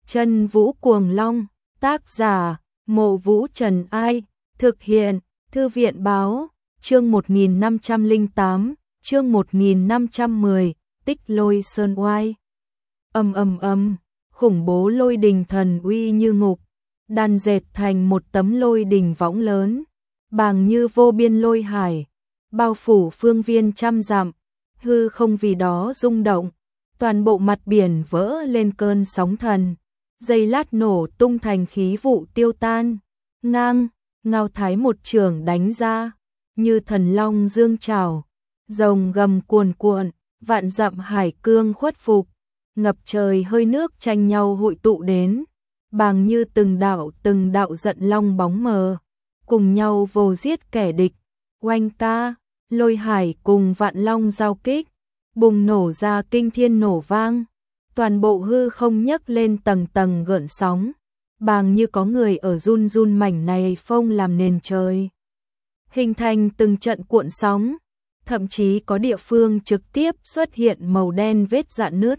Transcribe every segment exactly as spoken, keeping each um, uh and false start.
Chân Vũ Cuồng Long, tác giả, Mộ Vũ Trần Ai, thực hiện, Thư viện Báo, chương một nghìn năm trăm lẻ tám, chương một nghìn năm trăm mười, Tích Lôi Sơn Oai. Ầm ầm ầm, khủng bố lôi đình thần uy như ngục, đan dệt thành một tấm lôi đình võng lớn, bàng như vô biên lôi hải, bao phủ phương viên trăm dặm, hư không vì đó rung động, toàn bộ mặt biển vỡ lên cơn sóng thần, giây lát nổ tung thành khí vụ tiêu tan. Ngang, Ngao Thái một chưởng đánh ra, như thần long dương trào, rồng gầm cuồn cuộn, vạn dặm hải cương khuất phục, ngập trời hơi nước tranh nhau hội tụ đến, bàng như từng đạo từng đạo giận long bóng mờ, cùng nhau vồ giết kẻ địch. Oanh ca, lôi hải cùng vạn long giao kích, bùng nổ ra kinh thiên nổ vang, toàn bộ hư không nhấc lên tầng tầng gợn sóng, bàng như có người ở run run mảnh này phông làm nền trời, hình thành từng trận cuộn sóng, thậm chí có địa phương trực tiếp xuất hiện màu đen vết rạn nứt.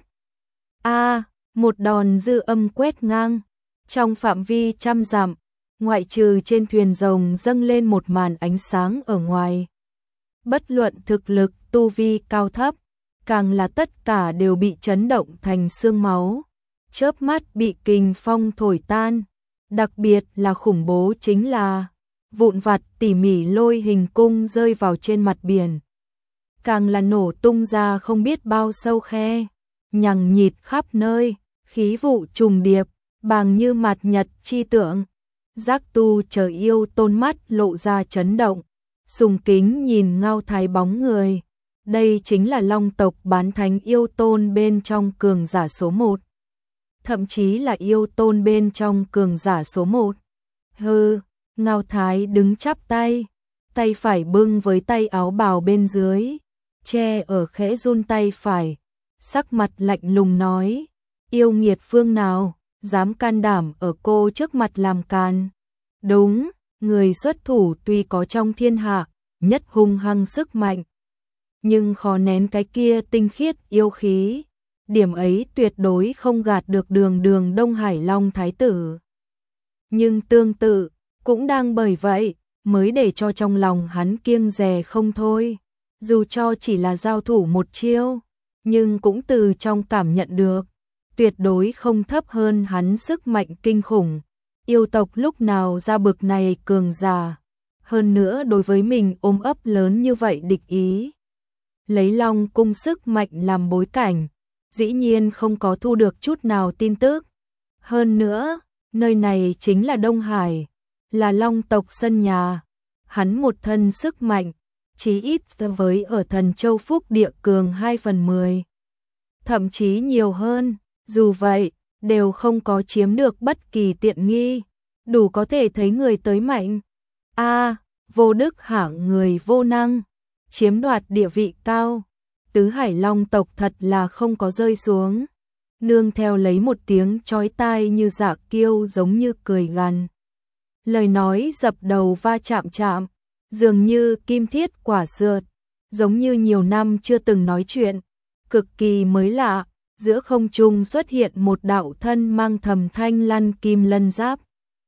A, một đòn dư âm quét ngang, trong phạm vi trăm dặm, ngoại trừ trên thuyền rồng dâng lên một màn ánh sáng ở ngoài. Bất luận thực lực, tu vi cao thấp, càng là tất cả đều bị chấn động thành xương máu, chớp mắt bị kình phong thổi tan. Đặc biệt là khủng bố chính là vụn vặt tỉ mỉ lôi hình cung rơi vào trên mặt biển, càng là nổ tung ra không biết bao sâu khe, nhằng nhịt khắp nơi, khí vụ trùng điệp, bàng như mặt nhật chi tượng. Giác Tu chờ yêu tôn mắt lộ ra chấn động, sùng kính nhìn Ngao Thái bóng người. Đây chính là long tộc bán thánh yêu tôn bên trong cường giả số một. Thậm chí là yêu tôn bên trong cường giả số một. Hừ, Ngao Thái đứng chắp tay, tay phải bưng với tay áo bào bên dưới, che ở khẽ run tay phải, sắc mặt lạnh lùng nói, yêu nghiệt phương nào, dám can đảm ở cô trước mặt làm càn. Đúng, người xuất thủ tuy có trong thiên hạ, nhất hung hăng sức mạnh, nhưng khó nén cái kia tinh khiết yêu khí, điểm ấy tuyệt đối không gạt được đường đường Đông Hải Long Thái tử. Nhưng tương tự, cũng đang bởi vậy, mới để cho trong lòng hắn kiêng dè không thôi. Dù cho chỉ là giao thủ một chiêu, nhưng cũng từ trong cảm nhận được, tuyệt đối không thấp hơn hắn sức mạnh kinh khủng. Yêu tộc lúc nào ra bực này cường giả, hơn nữa đối với mình ôm ấp lớn như vậy địch ý. Lấy Long cung sức mạnh làm bối cảnh, dĩ nhiên không có thu được chút nào tin tức. Hơn nữa, nơi này chính là Đông Hải, là Long tộc sân nhà, hắn một thân sức mạnh, chí ít so với ở Thần Châu Phúc Địa cường hai phần mười. Thậm chí nhiều hơn, dù vậy, đều không có chiếm được bất kỳ tiện nghi, đủ có thể thấy người tới mạnh. A, vô đức hạng người vô năng, chiếm đoạt địa vị cao, tứ hải long tộc thật là không có rơi xuống. Nương theo lấy một tiếng chói tai như dạ kiêu giống như cười gằn. Lời nói dập đầu va chạm chạm, dường như kim thiết quả sượt, giống như nhiều năm chưa từng nói chuyện, cực kỳ mới lạ. Giữa không trung xuất hiện một đạo thân mang thầm thanh lăn kim lân giáp.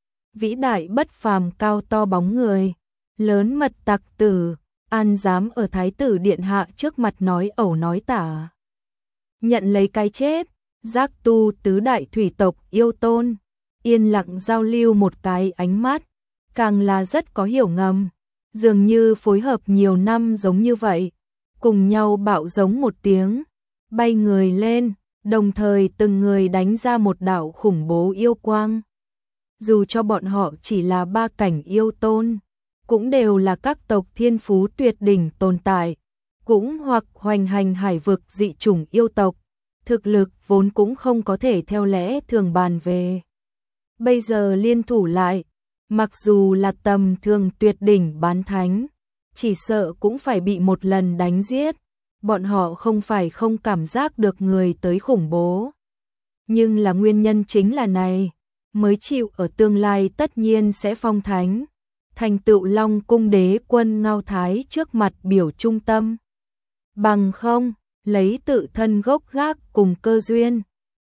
Vĩ đại bất phàm cao to bóng người, lớn mật tặc tử, an dám ở thái tử điện hạ trước mặt nói ẩu nói tả. Nhận lấy cái chết, Giác Tu tứ đại thủy tộc yêu tôn, yên lặng giao lưu một cái ánh mắt, càng là rất có hiểu ngầm, dường như phối hợp nhiều năm giống như vậy, cùng nhau bạo giống một tiếng, bay người lên. Đồng thời từng người đánh ra một đạo khủng bố yêu quang. Dù cho bọn họ chỉ là ba cảnh yêu tôn, cũng đều là các tộc thiên phú tuyệt đỉnh tồn tại, cũng hoặc hoành hành hải vực dị chủng yêu tộc, thực lực vốn cũng không có thể theo lẽ thường bàn về. Bây giờ liên thủ lại, mặc dù là tầm thường tuyệt đỉnh bán thánh, chỉ sợ cũng phải bị một lần đánh giết. Bọn họ không phải không cảm giác được người tới khủng bố, nhưng là nguyên nhân chính là này, mới chịu ở tương lai tất nhiên sẽ phong thánh, thành tựu Long cung đế quân Ngao Thái trước mặt biểu trung tâm. Bằng không, lấy tự thân gốc gác cùng cơ duyên,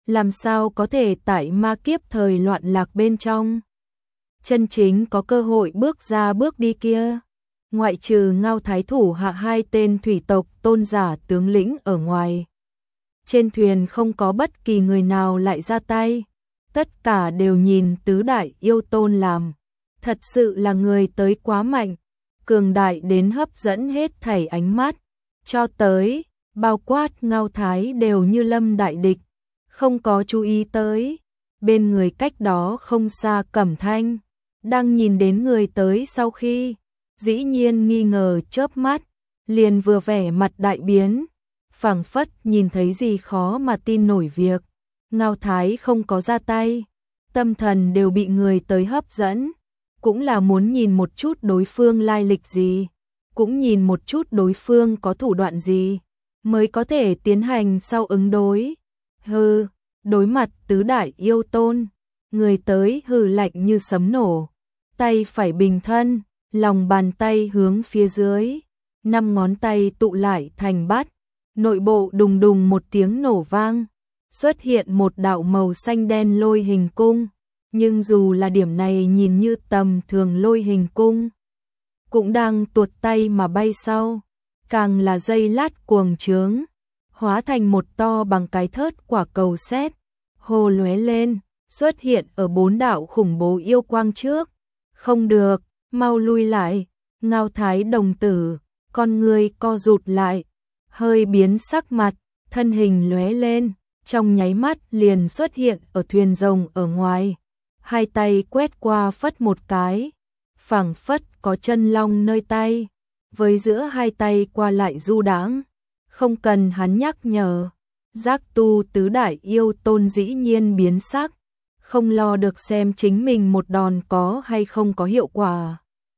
làm sao có thể tại ma kiếp thời loạn lạc bên trong. Chân chính có cơ hội bước ra bước đi kia, ngoại trừ Ngao Thái thủ hạ hai tên thủy tộc tôn giả tướng lĩnh ở ngoài. Trên thuyền không có bất kỳ người nào lại ra tay, tất cả đều nhìn tứ đại yêu tôn làm. Thật sự là người tới quá mạnh, cường đại đến hấp dẫn hết thảy ánh mắt, cho tới, bao quát Ngao Thái đều như lâm đại địch, không có chú ý tới. Bên người cách đó không xa Cẩm Thanh, đang nhìn đến người tới sau khi, dĩ nhiên nghi ngờ chớp mắt, liền vừa vẻ mặt đại biến, phảng phất nhìn thấy gì khó mà tin nổi việc. Ngao Thái không có ra tay, tâm thần đều bị người tới hấp dẫn, cũng là muốn nhìn một chút đối phương lai lịch gì, cũng nhìn một chút đối phương có thủ đoạn gì, mới có thể tiến hành sau ứng đối. Hừ, đối mặt tứ đại yêu tôn, người tới hừ lạnh như sấm nổ, tay phải bình thân, lòng bàn tay hướng phía dưới, năm ngón tay tụ lại thành bát, nội bộ đùng đùng một tiếng nổ vang, xuất hiện một đạo màu xanh đen lôi hình cung, nhưng dù là điểm này nhìn như tầm thường lôi hình cung, cũng đang tuột tay mà bay sau, càng là dây lát cuồng trướng, hóa thành một to bằng cái thớt quả cầu sét, hồ lóe lên, xuất hiện ở bốn đạo khủng bố yêu quang trước. Không được, mau lui lại. Ngao Thái đồng tử, con người co rụt lại, hơi biến sắc mặt, thân hình lóe lên, trong nháy mắt liền xuất hiện ở thuyền rồng ở ngoài, hai tay quét qua phất một cái, phảng phất có chân long nơi tay, với giữa hai tay qua lại du đãng, không cần hắn nhắc nhở, Giác Tu tứ đại yêu tôn dĩ nhiên biến sắc, không lo được xem chính mình một đòn có hay không có hiệu quả.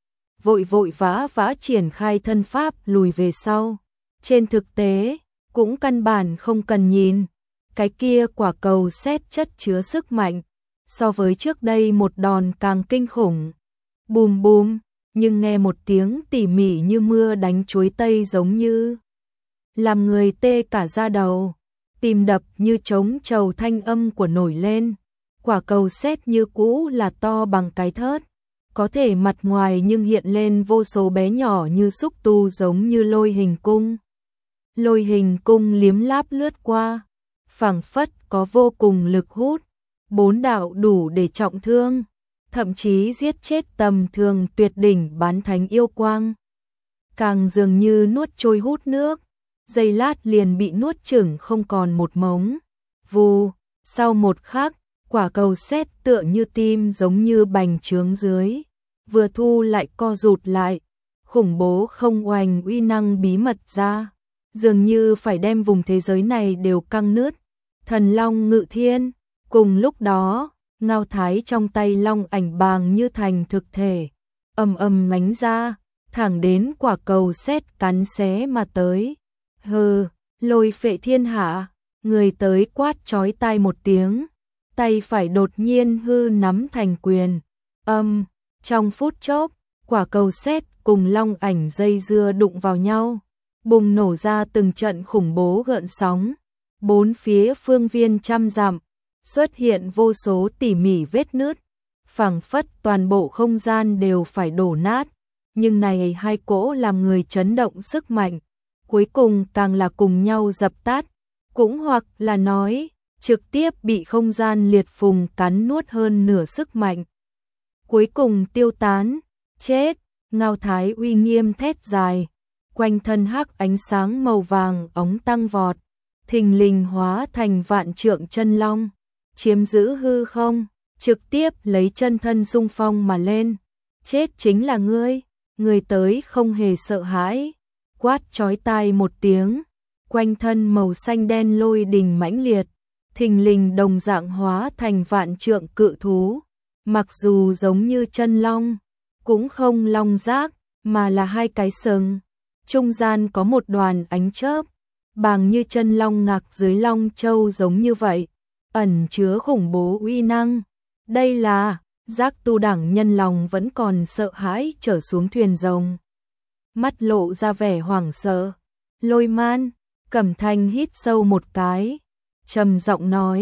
Vội vội vã vã triển khai thân pháp lùi về sau. Trên thực tế, cũng căn bản không cần nhìn, cái kia quả cầu sét chất chứa sức mạnh, so với trước đây một đòn càng kinh khủng. Bùm bùm, nhưng nghe một tiếng tỉ mỉ như mưa đánh chuối tây giống như làm người tê cả da đầu, tim đập như trống trầu thanh âm của nổi lên. Quả cầu sét như cũ là to bằng cái thớt, có thể mặt ngoài nhưng hiện lên vô số bé nhỏ như xúc tu giống như lôi hình cung. Lôi hình cung liếm láp lướt qua, phảng phất có vô cùng lực hút, bốn đạo đủ để trọng thương, thậm chí giết chết tầm thường tuyệt đỉnh bán thánh yêu quang. Càng dường như nuốt trôi hút nước, giây lát liền bị nuốt chửng không còn một mống. Vù, sau một khắc, quả cầu sét tựa như tim giống như bành trướng dưới, vừa thu lại co rụt lại, khủng bố không oanh uy năng bí mật ra, dường như phải đem vùng thế giới này đều căng nứt. Thần long ngự thiên, cùng lúc đó, Ngao Thái trong tay long ảnh bàng như thành thực thể, ầm ầm mánh ra, thẳng đến quả cầu sét cắn xé mà tới. Hừ, lôi phệ thiên hạ, người tới quát chói tai một tiếng, tay phải đột nhiên hư nắm thành quyền. Âm, trong phút chốc, quả cầu sét cùng long ảnh dây dưa đụng vào nhau, bùng nổ ra từng trận khủng bố gợn sóng. Bốn phía phương viên trăm dặm, xuất hiện vô số tỉ mỉ vết nứt, phảng phất toàn bộ không gian đều phải đổ nát. Nhưng này hai cỗ làm người chấn động sức mạnh, cuối cùng càng là cùng nhau dập tắt, cũng hoặc là nói, trực tiếp bị không gian liệt phùng cắn nuốt hơn nửa sức mạnh. Cuối cùng tiêu tán, chết. Ngao Thái uy nghiêm thét dài, quanh thân hắc ánh sáng màu vàng óng tăng vọt, thình lình hóa thành vạn trượng chân long, chiếm giữ hư không, trực tiếp lấy chân thân xung phong mà lên. Chết chính là ngươi. Người tới không hề sợ hãi, quát chói tai một tiếng, quanh thân màu xanh đen lôi đình mãnh liệt, thình lình đồng dạng hóa thành vạn trượng cự thú, mặc dù giống như chân long, cũng không long giác, mà là hai cái sừng, trung gian có một đoàn ánh chớp, bàng như chân long ngạc dưới long châu giống như vậy, ẩn chứa khủng bố uy năng. Đây là Giác Tu đẳng nhân lòng vẫn còn sợ hãi trở xuống thuyền rồng, mắt lộ ra vẻ hoảng sợ. Lôi Man, Cẩm Thanh hít sâu một cái, trầm giọng nói,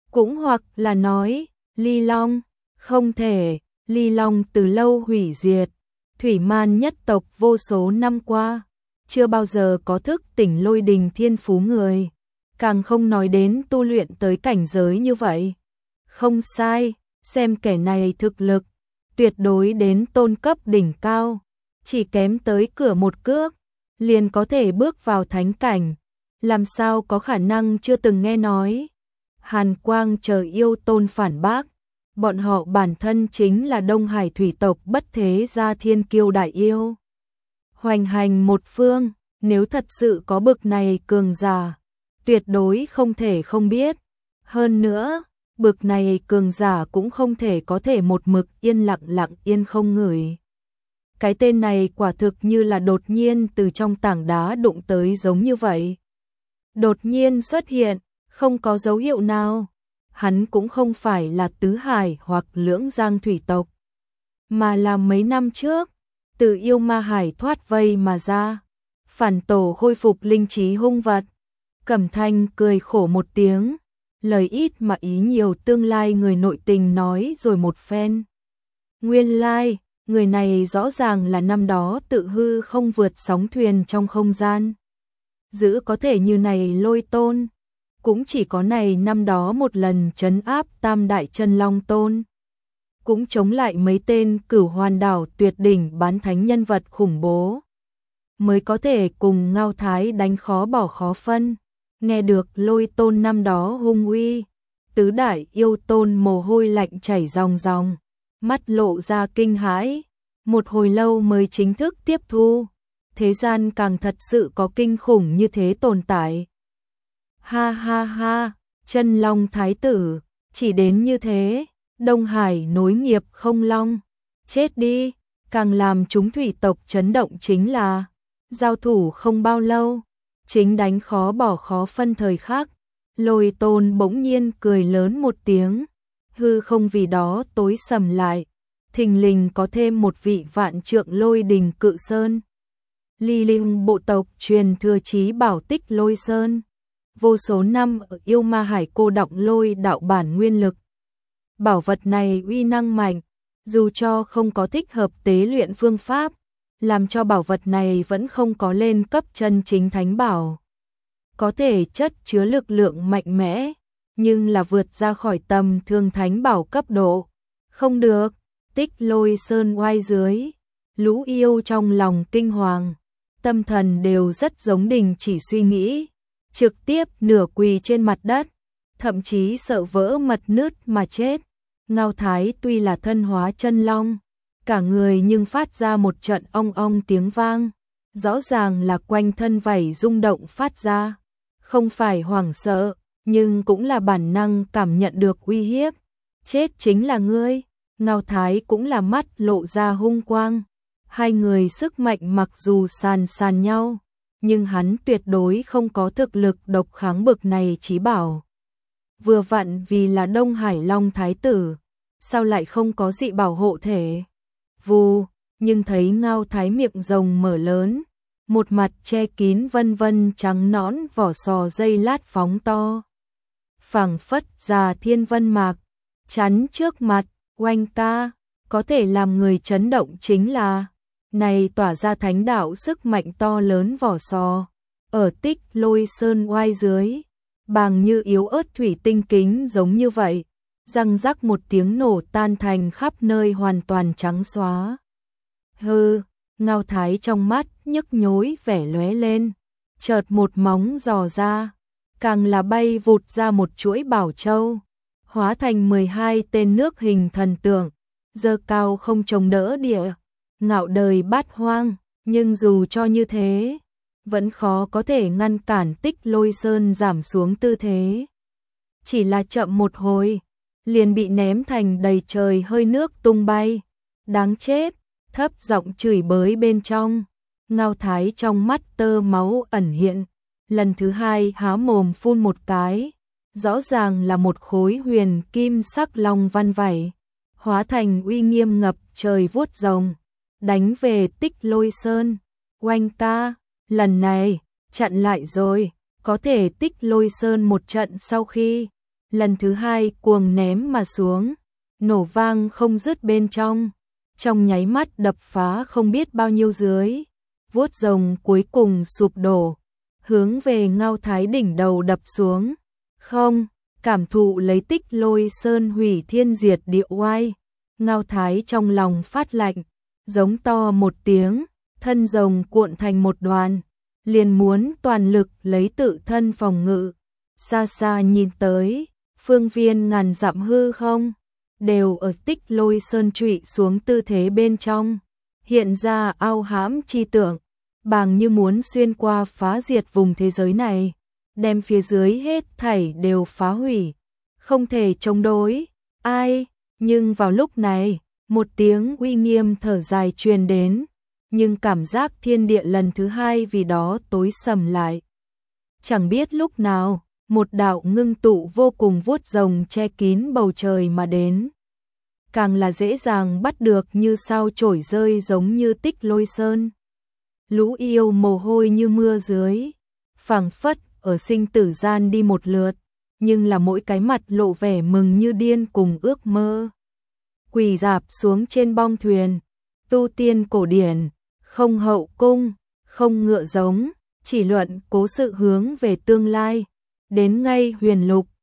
Cũng hoặc là nói, Ly Long, không thể, Ly Long từ lâu hủy diệt, thủy man nhất tộc vô số năm qua, chưa bao giờ có thức tỉnh lôi đình thiên phú người, càng không nói đến tu luyện tới cảnh giới như vậy. Không sai, xem kẻ này thực lực, tuyệt đối đến tôn cấp đỉnh cao, chỉ kém tới cửa một cước, liền có thể bước vào thánh cảnh, làm sao có khả năng chưa từng nghe nói. Hàn Quang chờ yêu tôn phản bác, bọn họ bản thân chính là Đông Hải thủy tộc bất thế gia thiên kiêu đại yêu. Hoành hành một phương, nếu thật sự có bực này cường giả, tuyệt đối không thể không biết. Hơn nữa, bực này cường giả cũng không thể có thể một mực yên lặng lặng yên không ngửi. Cái tên này quả thực như là đột nhiên từ trong tảng đá đụng tới giống như vậy. Đột nhiên xuất hiện, không có dấu hiệu nào. Hắn cũng không phải là tứ hải hoặc lưỡng giang thủy tộc, mà là mấy năm trước, từ yêu ma hải thoát vây mà ra, phản tổ khôi phục linh trí hung vật. Cẩm Thanh cười khổ một tiếng, lời ít mà ý nhiều tương lai người nội tình nói rồi một phen. Nguyên lai, người này rõ ràng là năm đó tự hư không vượt sóng thuyền trong không gian. Giữ có thể như này Lôi Tôn, cũng chỉ có này năm đó một lần trấn áp Tam Đại Chân Long Tôn, cũng chống lại mấy tên Cửu Hoàn Đảo tuyệt đỉnh bán thánh nhân vật khủng bố, mới có thể cùng Ngao Thái đánh khó bỏ khó phân. Nghe được Lôi Tôn năm đó hung uy, tứ đại yêu tôn mồ hôi lạnh chảy ròng ròng, mắt lộ ra kinh hãi, một hồi lâu mới chính thức tiếp thu. Thế gian càng thật sự có kinh khủng như thế tồn tại. Ha ha ha, Chân Long Thái tử, chỉ đến như thế, Đông Hải nối nghiệp không long, chết đi. Càng làm chúng thủy tộc chấn động chính là, giao thủ không bao lâu, chính đánh khó bỏ khó phân thời khắc, Lôi Tôn bỗng nhiên cười lớn một tiếng, hư không vì đó tối sầm lại, thình lình có thêm một vị vạn trượng lôi đình cự sơn. Ly Linh bộ tộc truyền thừa chí bảo tích lôi sơn, vô số năm ở yêu ma hải cô đọng lôi đạo bản nguyên lực. Bảo vật này uy năng mạnh, dù cho không có thích hợp tế luyện phương pháp, làm cho bảo vật này vẫn không có lên cấp chân chính thánh bảo. Có thể chất chứa lực lượng mạnh mẽ, nhưng là vượt ra khỏi tầm thường thánh bảo cấp độ. Không được, tích lôi sơn oai dưới, lũ yêu trong lòng kinh hoàng, tâm thần đều rất giống đình chỉ suy nghĩ, trực tiếp nửa quỳ trên mặt đất, thậm chí sợ vỡ mật nứt mà chết. Ngao Thái tuy là thân hóa chân long, cả người nhưng phát ra một trận ong ong tiếng vang, rõ ràng là quanh thân vảy rung động phát ra, không phải hoảng sợ, nhưng cũng là bản năng cảm nhận được uy hiếp. Chết chính là ngươi. Ngao Thái cũng là mắt lộ ra hung quang, hai người sức mạnh mặc dù sàn sàn nhau, nhưng hắn tuyệt đối không có thực lực độc kháng bực này chí bảo. Vừa vặn vì là Đông Hải Long Thái tử, sao lại không có dị bảo hộ thể? Vù, nhưng thấy Ngao Thái miệng rồng mở lớn, một mặt che kín vân vân trắng nõn vỏ sò dây lát phóng to. Phảng phất già thiên vân mạc, chắn trước mặt, oanh ca, có thể làm người chấn động chính là, này tỏa ra thánh đạo sức mạnh to lớn vỏ sò, ở tích lôi sơn oai dưới, bàng như yếu ớt thủy tinh kính giống như vậy, răng rắc một tiếng nổ tan thành khắp nơi hoàn toàn trắng xóa. Hừ, Ngao Thái trong mắt nhức nhối vẻ lóe lên, chợt một móng giò ra, càng là bay vụt ra một chuỗi bảo châu, hóa thành mười hai tên nước hình thần tượng, giơ cao không chống đỡ địa, ngạo đời bát hoang, nhưng dù cho như thế, vẫn khó có thể ngăn cản tích lôi sơn giảm xuống tư thế. Chỉ là chậm một hồi, liền bị ném thành đầy trời hơi nước tung bay. Đáng chết, thấp giọng chửi bới bên trong, Ngao Thái trong mắt tơ máu ẩn hiện, lần thứ hai há mồm phun một cái, rõ ràng là một khối huyền kim sắc long văn vảy, hóa thành uy nghiêm ngập trời vuốt rồng, đánh về tích lôi sơn. Oanh ca, lần này, chặn lại rồi, có thể tích lôi sơn một trận sau khi lần thứ hai cuồng ném mà xuống, nổ vang không dứt bên trong, trong nháy mắt đập phá không biết bao nhiêu dưới, vuốt rồng cuối cùng sụp đổ, hướng về Ngao Thái đỉnh đầu đập xuống. Không, cảm thụ lấy Tích Lôi Sơn hủy thiên diệt địa oai, Ngao Thái trong lòng phát lạnh, giống to một tiếng, thân rồng cuộn thành một đoàn, liền muốn toàn lực lấy tự thân phòng ngự. Xa xa nhìn tới, phương viên ngàn dặm hư không, đều ở Tích Lôi Sơn trụy xuống tư thế bên trong, hiện ra ao hãm chi tượng, bàng như muốn xuyên qua phá diệt vùng thế giới này, đem phía dưới hết thảy đều phá hủy, không thể chống đối. Ai? Nhưng vào lúc này, một tiếng uy nghiêm thở dài truyền đến, nhưng cảm giác thiên địa lần thứ hai vì đó tối sầm lại. Chẳng biết lúc nào, một đạo ngưng tụ vô cùng vuốt rồng che kín bầu trời mà đến. Càng là dễ dàng bắt được như sao chổi rơi giống như Tích Lôi Sơn. Lũ yêu mồ hôi như mưa dưới, phảng phất ở sinh tử gian đi một lượt, nhưng là mỗi cái mặt lộ vẻ mừng như điên cùng ước mơ. Quỳ rạp xuống trên bong thuyền, tu tiên cổ điển, không hậu cung, không ngựa giống, chỉ luận cố sự hướng về tương lai, đến ngay huyền lục,